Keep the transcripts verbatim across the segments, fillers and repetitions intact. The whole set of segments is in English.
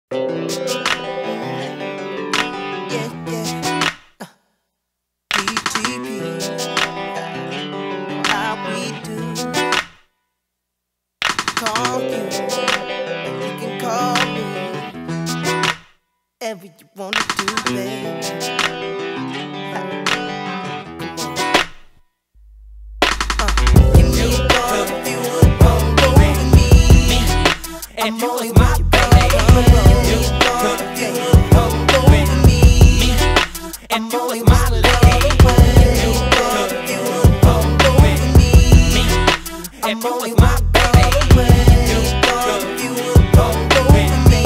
Whatever you wanna do, baby. And you was my baby. You could come with me. And you was my lady. You could come with me. And you was my baby. You could come with me.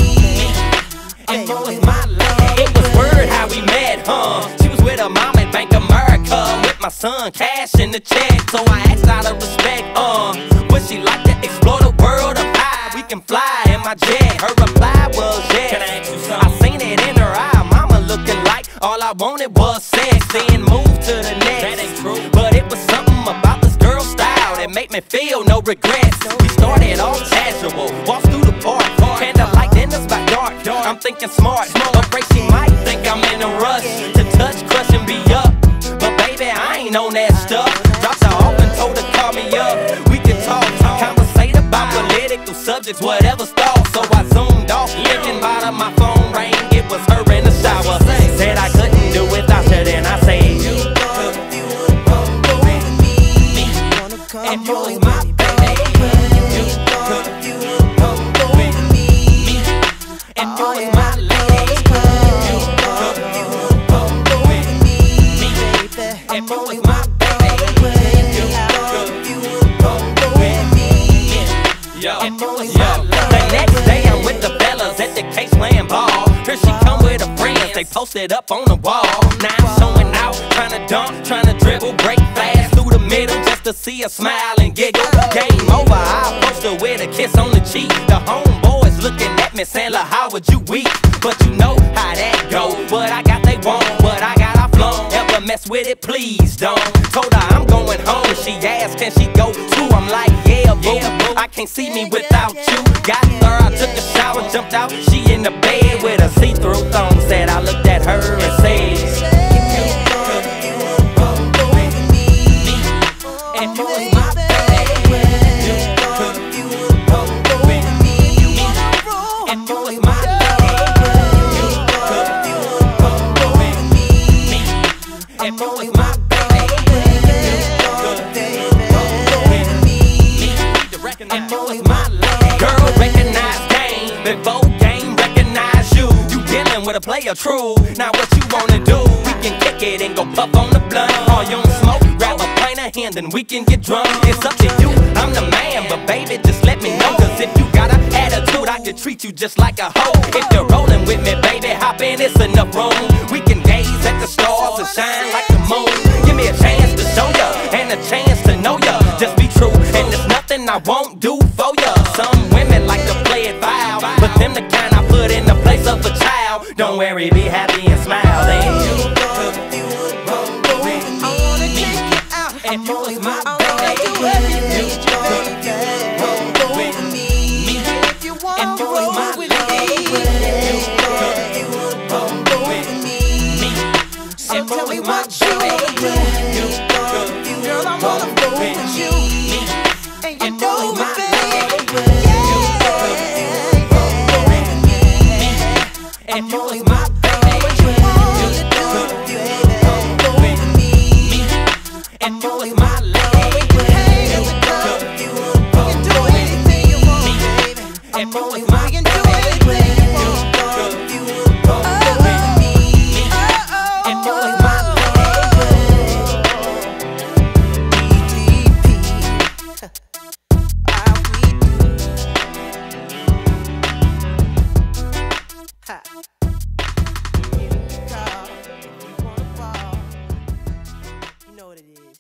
And you was my lady. It was word how we met, huh? She was with her mom at Bank of America, with my son cash in the check. So I asked out of respect, uh, would she like to explore the world of high? We can fly in my jet. Her reply was yes. Can I ask you something? I seen it in her eye. Mama looking like all I wanted was sex. Then moved to the next. That ain't true. But it was something about this girl's style that made me feel no regrets. We started off casual, walked through the park, candlelight dinners by dark. I'm thinking smart, afraid she might think I'm in a rush to touch, crush, and be up. But baby, I ain't on that stuff. Dropped her off and told her call me up. We can talk, conversate about political subjects, whatever stalled. So I zoomed off, thinking about her, my phone rang. It was her in the shower. Said I couldn't do without her, then I said you could come with me. And you was my baby. You could come with me. And you was my lady. You could come with me. And you was my baby. You could come with me. Yo, and you was my lady. The next day I'm with the fellas at the case playing ball. Here she come with her friends, they posted up on the wall. Now I'm showing out, trying to dunk, trying to dribble, break fast through the middle just to see her smile and giggle. Game over, I approached her with a kiss on the cheek. The homeboys looking at me saying, look, how would you weep? But you know how that go. What I got they want, what I got I flown. Ever mess with it, please don't. Told her I'm going home, she asked can she go too? I'm like, yeah, boo, I can't see me without you. Got her, I took a shower, jumped out, she in the bed with a see-through thong. Said I looked at her and said, you could come with me. And you was my baby. You could come with me. And you was my lady. You could come with me. And you was my baby. You could come with me. And you was my lady. Girl, recognize game before game recognize you. You dealing with a player true. Now what you wanna do? We can kick it and go puff on the blunt. All you don't smoke, grab a pint of hand and we can get drunk. It's up to you, I'm the man, but baby just let me know. Cause if you got an attitude, I can treat you just like a hoe. If you're rolling with me, baby, hop in, it's enough room. We can gaze at the stars and shine like the moon. Give me a chance to show ya, and a chance to know ya. Just be true, and there's nothing I won't do for ya. Some women like to play it foul, but them the kind I put in the place of a child. Don't worry, be happy and smile. Then you could come with me. And you was my baby. You could come with me. And you was my lady. You could come with me. And you was my baby. You could come with me. And you was my lady. You could come with me. And you was my